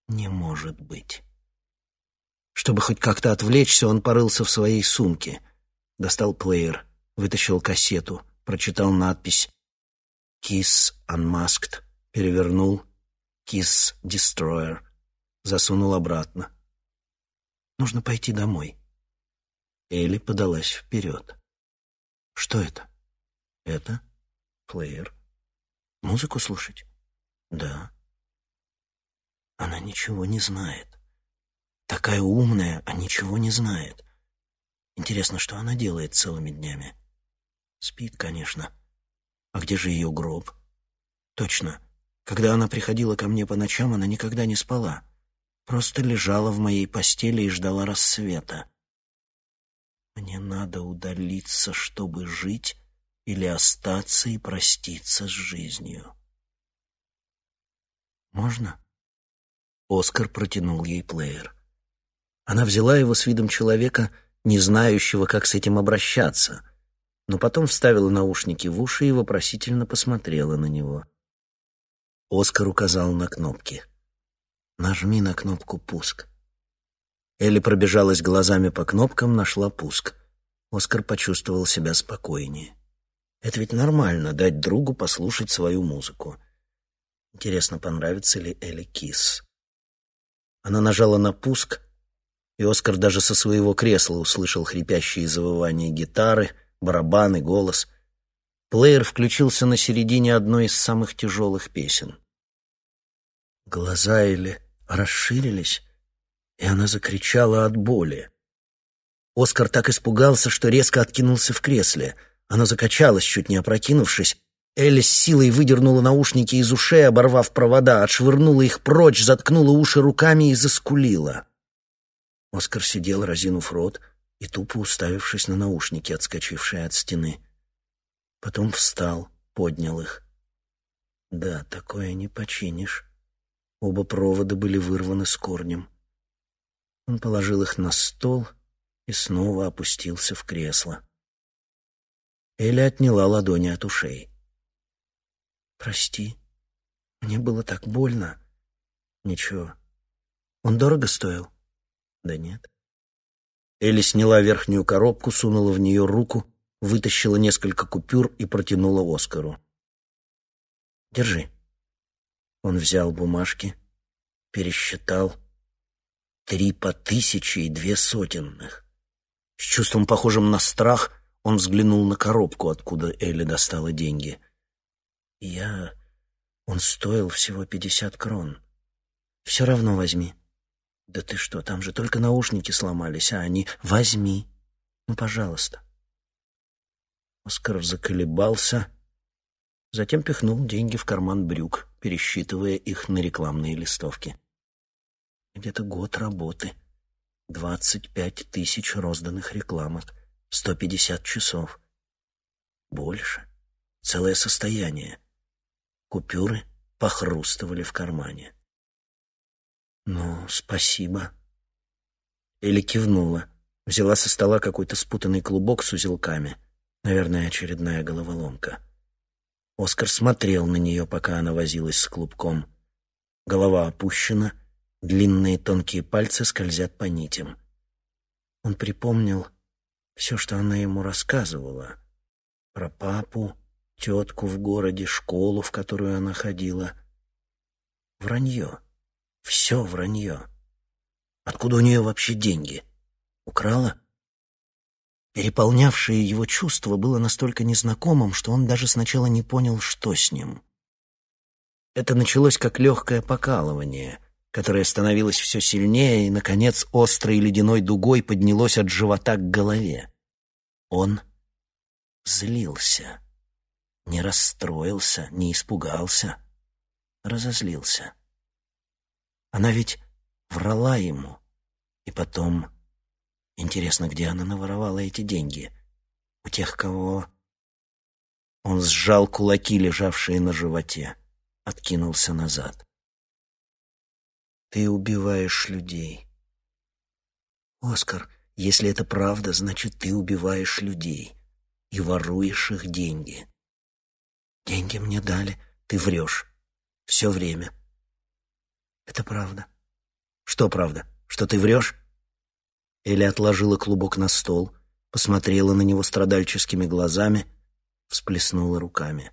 Не может быть. Чтобы хоть как-то отвлечься, он порылся в своей сумке. Достал плеер, вытащил кассету, прочитал надпись «Kiss Unmasked», перевернул «Kiss Destroyer», засунул обратно. Нужно пойти домой. Элли подалась вперед. Что это? Это плеер. Музыку слушать? Да. Она ничего не знает. Такая умная, а ничего не знает. Интересно, что она делает целыми днями? Спит, конечно. А где же ее гроб? Точно. Когда она приходила ко мне по ночам, она никогда не спала. Просто лежала в моей постели и ждала рассвета. Мне надо удалиться, чтобы жить, или остаться и проститься с жизнью. Можно? Оскар протянул ей плеер. Она взяла его с видом человека, не знающего, как с этим обращаться, но потом вставила наушники в уши и вопросительно посмотрела на него. Оскар указал на кнопки. «Нажми на кнопку «Пуск». Элли пробежалась глазами по кнопкам, нашла пуск. Оскар почувствовал себя спокойнее. Это ведь нормально — дать другу послушать свою музыку. Интересно, понравится ли Элли Кисс. Она нажала на пуск, и Оскар даже со своего кресла услышал хрипящие завывания гитары, барабаны, голос. Плеер включился на середине одной из самых тяжелых песен. Глаза Элли расширились, и она закричала от боли. Оскар так испугался, что резко откинулся в кресле. Оно закачалось, чуть не опрокинувшись. Элли с силой выдернула наушники из ушей, оборвав провода, отшвырнула их прочь, заткнула уши руками и заскулила. Оскар сидел, разинув рот и тупо уставившись на наушники, отскочившие от стены. Потом встал, поднял их. Да, такое не починишь. Оба провода были вырваны с корнем. Он положил их на стол и снова опустился в кресло. Элли отняла ладони от ушей. «Прости, мне было так больно». «Ничего. Он дорого стоил?» «Да нет». Элли сняла верхнюю коробку, сунула в нее руку, вытащила несколько купюр и протянула Оскару. «Держи». Он взял бумажки, пересчитал. Три по тысяче и две сотенных. С чувством, похожим на страх, он взглянул на коробку, откуда Элли достала деньги. «Я... Он стоил всего пятьдесят крон. Все равно возьми». «Да ты что, там же только наушники сломались, а они...» «Возьми. Ну, пожалуйста». Оскар заколебался, затем пихнул деньги в карман брюк, пересчитывая их на рекламные листовки. Где-то год работы, двадцать пять тысяч розданных рекламок, сто пятьдесят часов. Больше. Целое состояние. Купюры похрустывали в кармане. «Ну, спасибо». Элли кивнула, взяла со стола какой-то спутанный клубок с узелками. Наверное, очередная головоломка. Оскар смотрел на нее, пока она возилась с клубком. Голова опущена, длинные тонкие пальцы скользят по нитям. Он припомнил все, что она ему рассказывала. Про папу, тетку в городе, школу, в которую она ходила. Вранье. Все вранье. Откуда у нее вообще деньги? Украла? Переполнявшее его чувство было настолько незнакомым, что он даже сначала не понял, что с ним. Это началось как легкое покалывание, которое становилось все сильнее и, наконец, острой ледяной дугой поднялось от живота к голове. Он злился. Не расстроился, не испугался. Разозлился. Она ведь врала ему. И потом... Интересно, где она наворовала эти деньги? У тех, кого... Он сжал кулаки, лежавшие на животе, откинулся назад. «Ты убиваешь людей». «Оскар, если это правда, значит, ты убиваешь людей и воруешь их деньги». «Деньги мне дали, ты врешь. Все время». «Это правда. Что правда? Что ты врешь?» Элли отложила клубок на стол, посмотрела на него страдальческими глазами, всплеснула руками.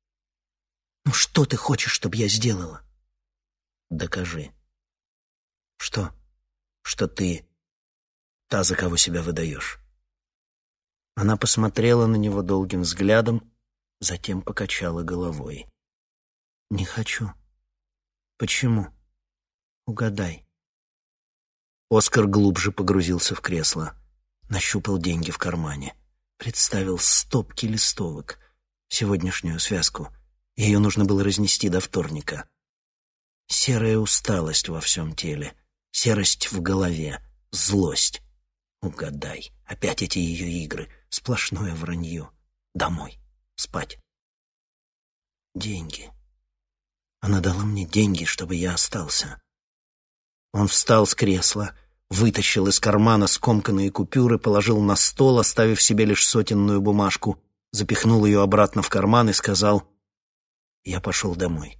«Ну что ты хочешь, чтобы я сделала?» «Докажи». «Что?» «Что ты та, за кого себя выдаешь». Она посмотрела на него долгим взглядом, затем покачала головой. «Не хочу». «Почему? Угадай». Оскар глубже погрузился в кресло, нащупал деньги в кармане, представил стопки листовок, сегодняшнюю связку. Ее нужно было разнести до вторника. Серая усталость во всем теле, серость в голове, злость. Угадай, опять эти ее игры, сплошное вранье. Домой, спать. Деньги. Она дала мне деньги, чтобы я остался. Он встал с кресла, вытащил из кармана скомканные купюры, положил на стол, оставив себе лишь сотенную бумажку, запихнул ее обратно в карман и сказал: «Я пошел домой».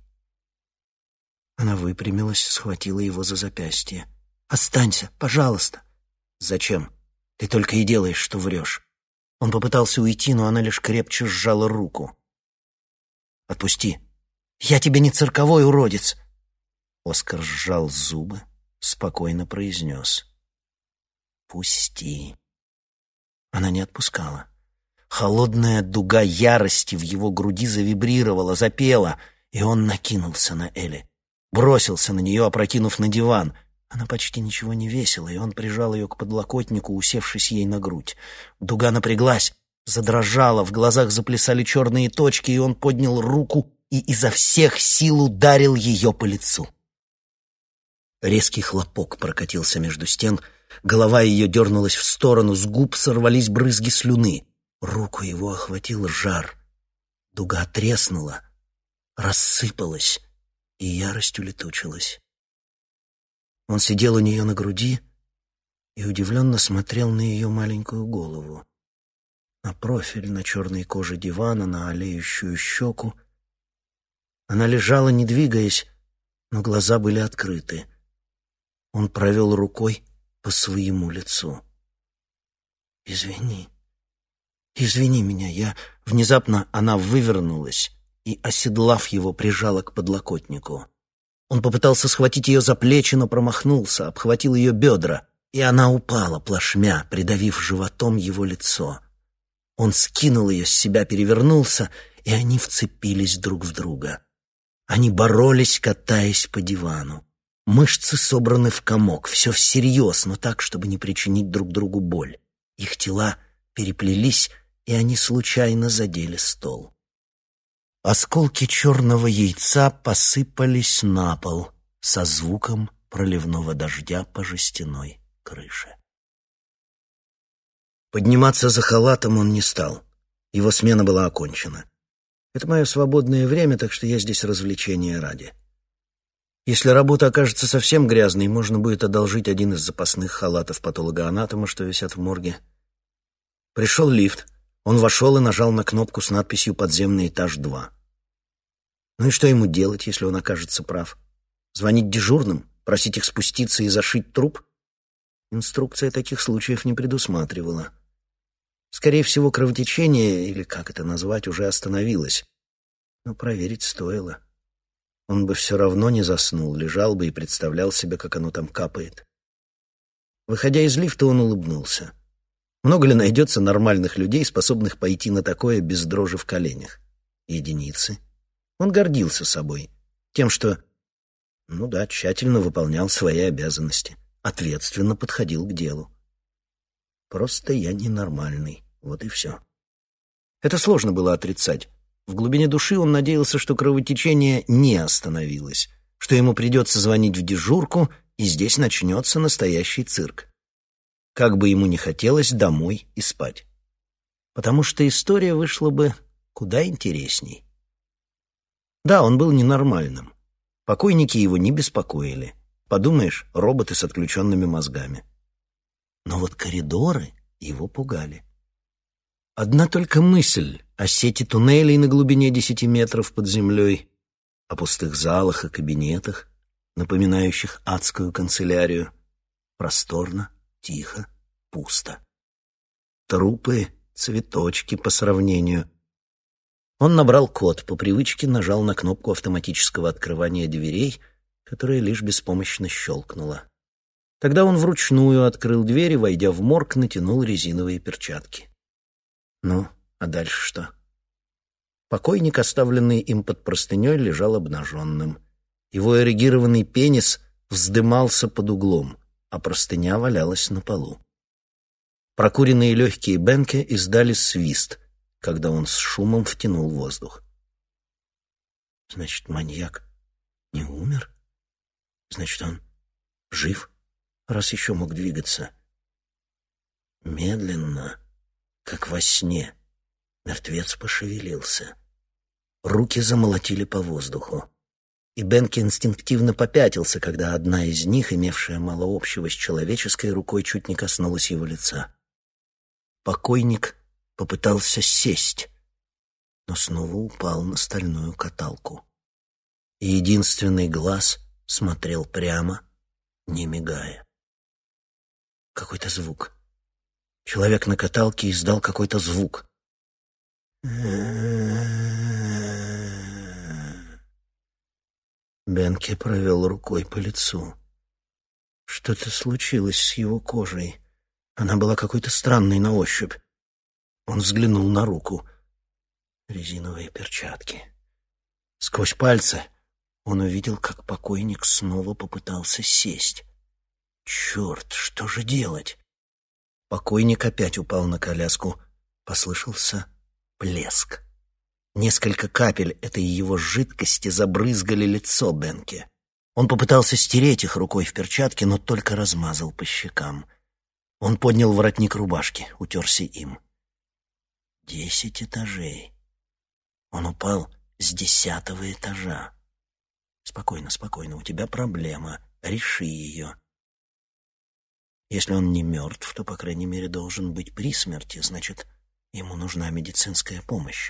Она выпрямилась, схватила его за запястье. «Останься, пожалуйста». «Зачем? Ты только и делаешь, что врешь». Он попытался уйти, но она лишь крепче сжала руку. «Отпусти». «Я тебе не цирковой уродец». Оскар сжал зубы, спокойно произнес: «Пусти». Она не отпускала. Холодная дуга ярости в его груди завибрировала, запела, и он накинулся на Элли. Бросился на нее, опрокинув на диван. Она почти ничего не весила, и он прижал ее к подлокотнику, усевшись ей на грудь. Дуга напряглась, задрожала, в глазах заплясали черные точки, и он поднял руку и изо всех сил ударил ее по лицу. Резкий хлопок прокатился между стен, голова ее дернулась в сторону, с губ сорвались брызги слюны. Руку его охватил жар. Дуга треснула, рассыпалась, и ярость улетучилась. Он сидел у нее на груди и удивленно смотрел на ее маленькую голову, на профиль, на черной коже дивана, на олеющую щеку. Она лежала, не двигаясь, но глаза были открыты. Он провел рукой по своему лицу. «Извини, извини меня, я...» Внезапно она вывернулась и, оседлав его, прижала к подлокотнику. Он попытался схватить ее за плечи, но промахнулся, обхватил ее бедра, и она упала плашмя, придавив животом его лицо. Он скинул ее с себя, перевернулся, и они вцепились друг в друга. Они боролись, катаясь по дивану. Мышцы собраны в комок, все всерьез, но так, чтобы не причинить друг другу боль. Их тела переплелись, и они случайно задели стол. Осколки черного яйца посыпались на пол со звуком проливного дождя по жестяной крыше. Подниматься за халатом он не стал. Его смена была окончена. Это мое свободное время, так что я здесь развлечения ради. Если работа окажется совсем грязной, можно будет одолжить один из запасных халатов патологоанатома, что висят в морге. Пришел лифт. Он вошел и нажал на кнопку с надписью «Подземный этаж два». Ну и что ему делать, если он окажется прав? Звонить дежурным? Просить их спуститься и зашить труп? Инструкция таких случаев не предусматривала. Скорее всего, кровотечение, или как это назвать, уже остановилось. Но проверить стоило. Он бы все равно не заснул, лежал бы и представлял себе, как оно там капает. Выходя из лифта, он улыбнулся. Много ли найдется нормальных людей, способных пойти на такое без дрожи в коленях? Единицы. Он гордился собой, тем, что, ну да, тщательно выполнял свои обязанности, ответственно подходил к делу. Просто я ненормальный, вот и все. Это сложно было отрицать. В глубине души он надеялся, что кровотечение не остановилось, что ему придется звонить в дежурку, и здесь начнется настоящий цирк. Как бы ему ни хотелось домой и спать. Потому что история вышла бы куда интересней. Да, он был ненормальным. Покойники его не беспокоили. Подумаешь, роботы с отключенными мозгами. Но вот коридоры его пугали. Одна только мысль о сети туннелей на глубине десяти метров под землей, о пустых залах и кабинетах напоминающих адскую канцелярию. Просторно, тихо, пусто. Трупы, цветочки по сравнению. Он набрал код, по привычке нажал на кнопку автоматического открывания дверей, которая лишь беспомощно щелкнула. Тогда он вручную открыл дверь и, войдя в морг, натянул резиновые перчатки. Ну, а дальше что? Покойник, оставленный им под простыней, лежал обнаженным. Его эрегированный пенис вздымался под углом, а простыня валялась на полу. Прокуренные легкие Бенке издали свист, когда он с шумом втянул воздух. Значит, маньяк не умер? Значит, он жив, раз еще мог двигаться. Медленно, как во сне, мертвец пошевелился. Руки замолотили по воздуху. И Бенке инстинктивно попятился, когда одна из них, имевшая мало общего с человеческой рукой, чуть не коснулась его лица. Покойник попытался сесть, но снова упал на стальную каталку. И единственный глаз смотрел прямо, не мигая. Какой-то звук. Человек на каталке издал какой-то звук. Бенке провел рукой по лицу. Что-то случилось с его кожей. Она была какой-то странной на ощупь. Он взглянул на руку. Резиновые перчатки. Сквозь пальцы он увидел, как покойник снова попытался сесть. Черт, что же делать? Покойник опять упал на коляску. Послышался плеск. Несколько капель этой его жидкости забрызгали лицо Бенке. Он попытался стереть их рукой в перчатке, но только размазал по щекам. Он поднял воротник рубашки, утерся им. Десять этажей. Он упал с десятого этажа. Спокойно, спокойно, у тебя проблема. Реши ее. Если он не мертв, то, по крайней мере, должен быть при смерти. Значит, ему нужна медицинская помощь.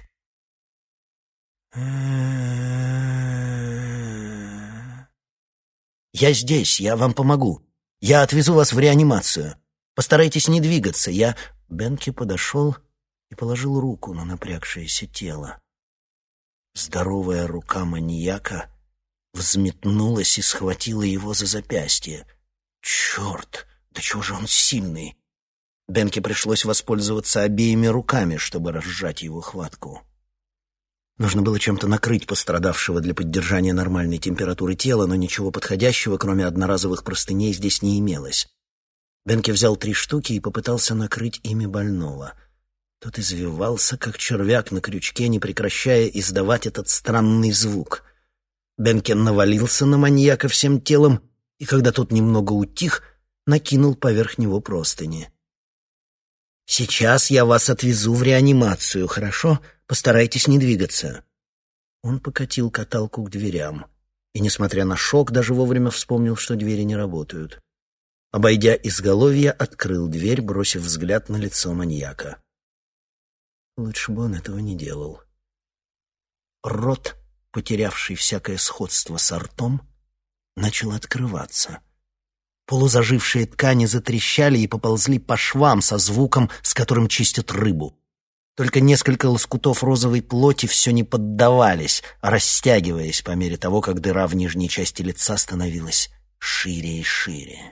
«Я здесь, я вам помогу. Я отвезу вас в реанимацию. Постарайтесь не двигаться, я...» Бенке подошел и положил руку на напрягшееся тело. Здоровая рука маньяка взметнулась и схватила его за запястье. «Черт, да чего же он сильный!» Бенке пришлось воспользоваться обеими руками, чтобы разжать его хватку. Нужно было чем-то накрыть пострадавшего для поддержания нормальной температуры тела, но ничего подходящего, кроме одноразовых простыней, здесь не имелось. Бенке взял три штуки и попытался накрыть ими больного. Тот извивался, как червяк на крючке, не прекращая издавать этот странный звук. Бенке навалился на маньяка всем телом, и когда тот немного утих, накинул поверх него простыни. «Сейчас я вас отвезу в реанимацию, хорошо? Постарайтесь не двигаться». Он покатил каталку к дверям и, несмотря на шок, даже вовремя вспомнил, что двери не работают. Обойдя изголовье, открыл дверь, бросив взгляд на лицо маньяка. Лучше бы он этого не делал. Рот, потерявший всякое сходство с ртом, начал открываться. Полузажившие ткани затрещали и поползли по швам со звуком, с которым чистят рыбу. Только несколько лоскутов розовой плоти все не поддавались, растягиваясь по мере того, как дыра в нижней части лица становилась шире и шире.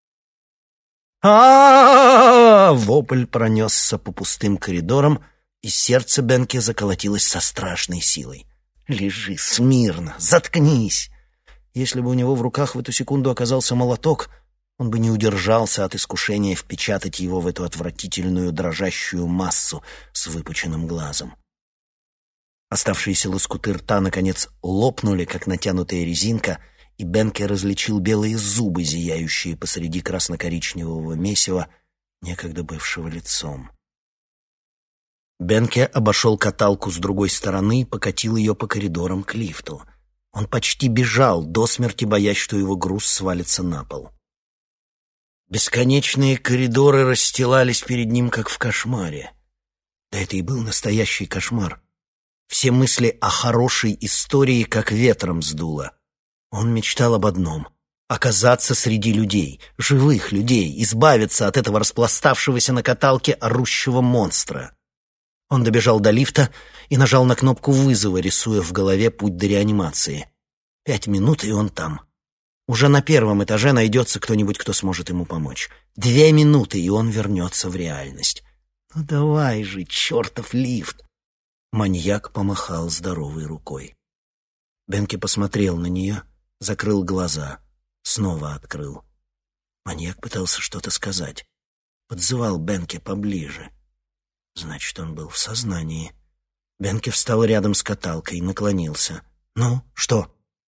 А-а-а! Вопль пронесся по пустым коридорам, и сердце Бенке заколотилось со страшной силой. «Лежи смирно! Заткнись!» Если бы у него в руках в эту секунду оказался молоток, он бы не удержался от искушения впечатать его в эту отвратительную дрожащую массу с выпученным глазом. Оставшиеся лоскуты рта, наконец, лопнули, как натянутая резинка, и Бенке различил белые зубы, зияющие посреди красно-коричневого месива, некогда бывшего лицом. Бенке обошел каталку с другой стороны и покатил ее по коридорам к лифту. Он почти бежал, до смерти боясь, что его груз свалится на пол. Бесконечные коридоры расстилались перед ним, как в кошмаре. Да это и был настоящий кошмар. Все мысли о хорошей истории как ветром сдуло. Он мечтал об одном — оказаться среди людей, живых людей, избавиться от этого распластавшегося на каталке орущего монстра. Он добежал до лифта и нажал на кнопку вызова, рисуя в голове путь до реанимации. Пять минут, и он там. Уже на первом этаже найдется кто-нибудь, кто сможет ему помочь. Две минуты, и он вернется в реальность. Ну давай же, чертов лифт! Маньяк помахал здоровой рукой. Бенке посмотрел на нее, закрыл глаза, снова открыл. Маньяк пытался что-то сказать. Подзывал Бенке поближе. Значит, он был в сознании. Бенке встал рядом с каталкой, наклонился. «Ну, что?»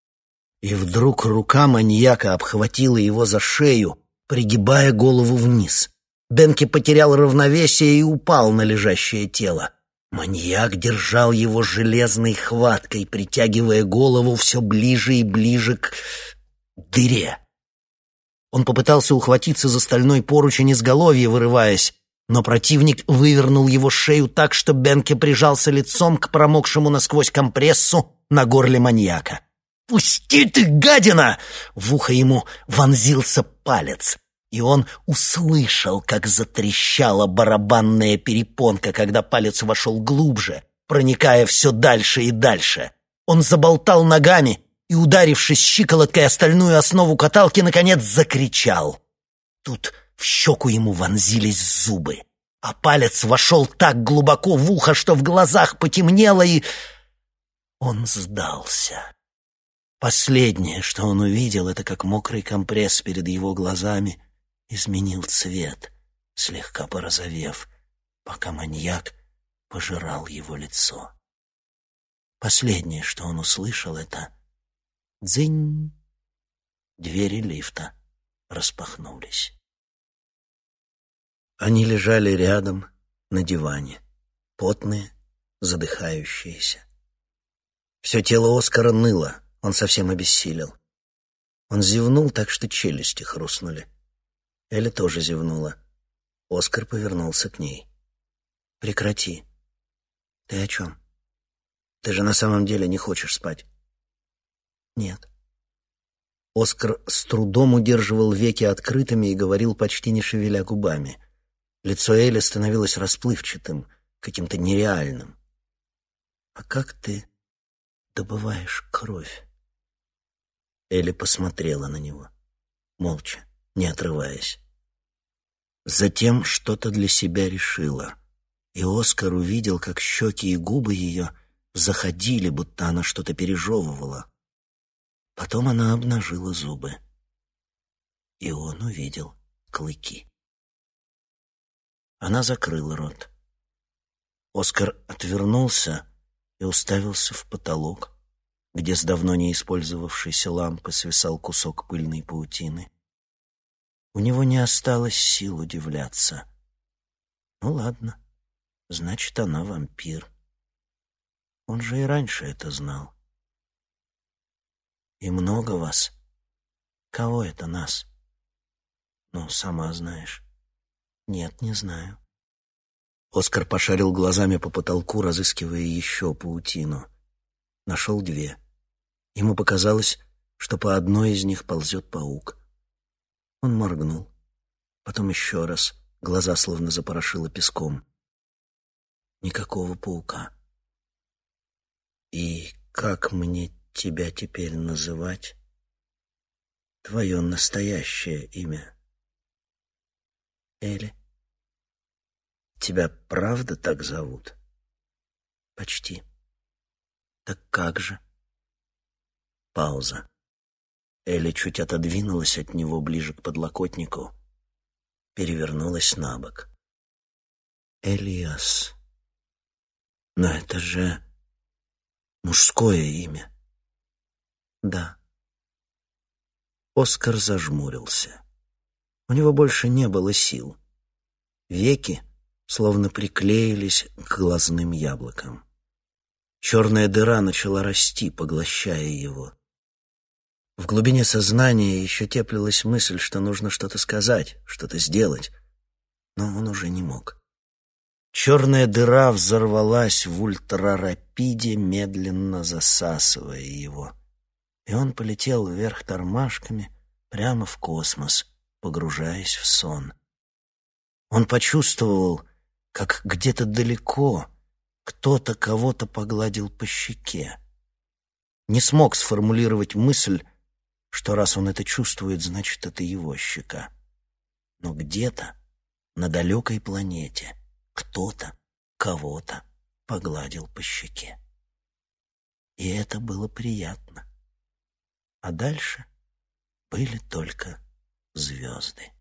И вдруг рука маньяка обхватила его за шею, пригибая голову вниз. Бенке потерял равновесие и упал на лежащее тело. Маньяк держал его железной хваткой, притягивая голову все ближе и ближе к дыре. Он попытался ухватиться за стальной поручень изголовья, вырываясь, но противник вывернул его шею так, что Бенке прижался лицом к промокшему насквозь компрессу на горле маньяка. «Пусти ты, гадина!» В ухо ему вонзился палец, и он услышал, как затрещала барабанная перепонка, когда палец вошел глубже, проникая все дальше и дальше. Он заболтал ногами и, ударившись щиколоткой о стальную основу каталки, наконец закричал. Тут в щеку ему вонзились зубы, а палец вошел так глубоко в ухо, что в глазах потемнело, и он сдался. Последнее, что он увидел, это как мокрый компресс перед его глазами изменил цвет, слегка порозовев, пока маньяк пожирал его лицо. Последнее, что он услышал, это «дзынь». Двери лифта распахнулись. Они лежали рядом на диване, потные, задыхающиеся. Все тело Оскара ныло, он совсем обессилел. Он зевнул так, что челюсти хрустнули. Элли тоже зевнула. Оскар повернулся к ней. «Прекрати. Ты о чем? Ты же на самом деле не хочешь спать?» «Нет». Оскар с трудом удерживал веки открытыми и говорил, почти не шевеля губами. Лицо Элли становилось расплывчатым, каким-то нереальным. «А как ты добываешь кровь?» Элли посмотрела на него, молча, не отрываясь. Затем что-то для себя решила, и Оскар увидел, как щеки и губы ее заходили, будто она что-то пережевывала. Потом она обнажила зубы, и он увидел клыки. Она закрыла рот. Оскар отвернулся и уставился в потолок, где с давно не использовавшейся лампы свисал кусок пыльной паутины. У него не осталось сил удивляться. Ну ладно, значит, она вампир. Он же и раньше это знал. И много вас. Кого это нас? Ну, сама знаешь. Нет, не знаю. Оскар пошарил глазами по потолку, разыскивая еще паутину. Нашел две. Ему показалось, что по одной из них ползет паук. Он моргнул. Потом еще раз. Глаза словно запорошило песком. Никакого паука. И как мне тебя теперь называть? Твое настоящее имя? Элли. Тебя правда так зовут? Почти. Так как же? Пауза. Элли чуть отодвинулась от него ближе к подлокотнику, перевернулась на бок. Элиас. Но это же мужское имя. Да. Оскар зажмурился. У него больше не было сил. Веки словно приклеились к глазным яблокам. Черная дыра начала расти, поглощая его. В глубине сознания еще теплилась мысль, что нужно что-то сказать, что-то сделать, но он уже не мог. Черная дыра взорвалась в ультрарапиде, медленно засасывая его. и он полетел вверх тормашками прямо в космос, погружаясь в сон. Он почувствовал, как где-то далеко кто-то кого-то погладил по щеке. Не смог сформулировать мысль, что раз он это чувствует, значит, это его щека. Но где-то на далекой планете кто-то кого-то погладил по щеке. И это было приятно. А дальше были только звезды.